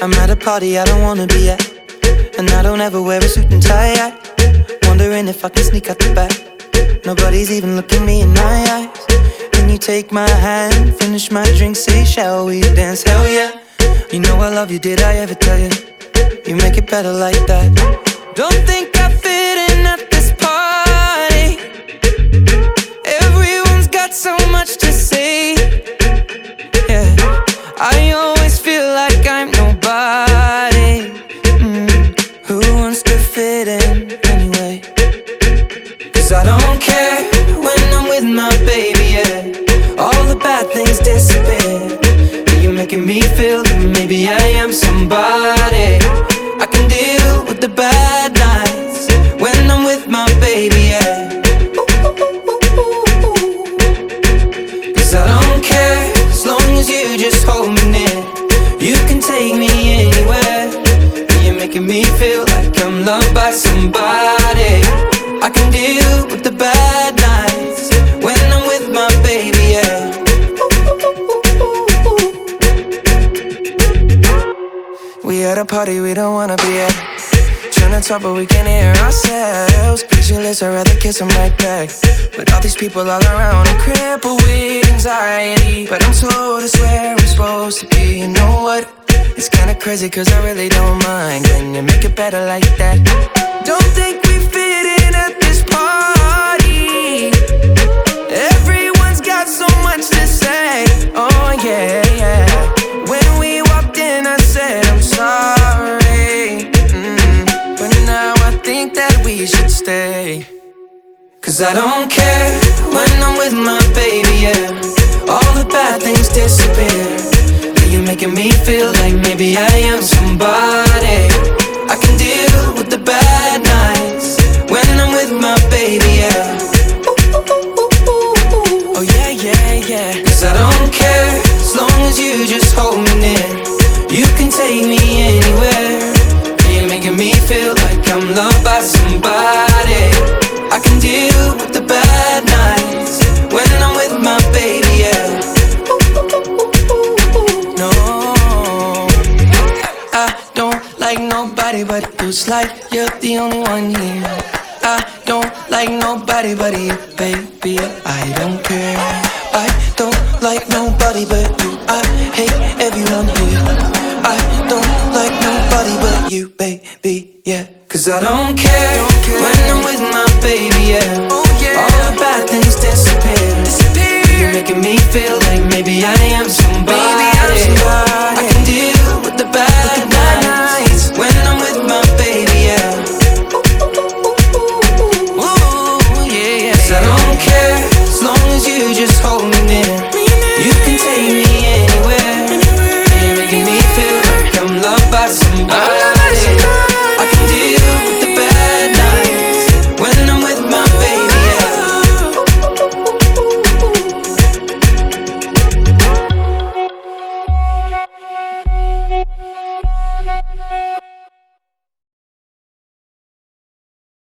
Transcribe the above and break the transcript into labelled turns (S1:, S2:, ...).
S1: I'm at a party I don't wanna be at, and I don't ever wear a suit and tie. Wondering if I can sneak out the back. Nobody's even looking me in my eyes. Can you take my hand, finish my drink, say shall we dance? Hell yeah. You know I love you, did I ever tell you? You make it better like that. Don't think I fit in at this party. Everyone's got so much to say. Yeah, I always feel like I'm nobody. Who wants to fit in anyway? 'Cause I don't care when I'm with my baby, yeah. All the bad things disappear. You're making me feel that maybe I am somebody. I can deal with the bad nights when I'm with my baby, yeah. 'Cause I don't care as long as you just hold me near. You can take me anywhere. You're making me feel like I'm loved by somebody. I can deal with the bad nights when I'm with my baby, yeah. We at a party we don't wanna be at. Trying to talk but we can't hear ourselves. Pictureless, I'd rather kiss them right back. But all these people all around, I'm crippled with anxiety. But I'm told it's where I'm supposed to be. You know what? It's kinda crazy 'cause I really don't mind. Can you make it better like that? Don't think we fit in at this party. Everyone's got so much to say. Oh yeah, yeah. When we walked in I said I'm sorry. But now I think that we should stay. 'Cause I don't care when I'm with my baby, yeah. All the bad things disappear. You're making me feel like maybe I am somebody. I can deal with the bad nights when I'm with my baby, yeah. Oh yeah, yeah, yeah. 'Cause I don't care as long as you just hold me near. You can take me anywhere. You're making me feel like I'm loved by somebody. I can deal with the bad nights when I'm with my baby, yeah. No, I don't like nobody but you. It's like you're the only one here. I don't like nobody but you, baby. I don't care. I don't like nobody but you. I hate everyone here. I don't like nobody but you, baby, yeah. 'Cause I don't care when I'm with my baby, yeah. All the bad things disappear. You're making me feel like maybe I am somebody.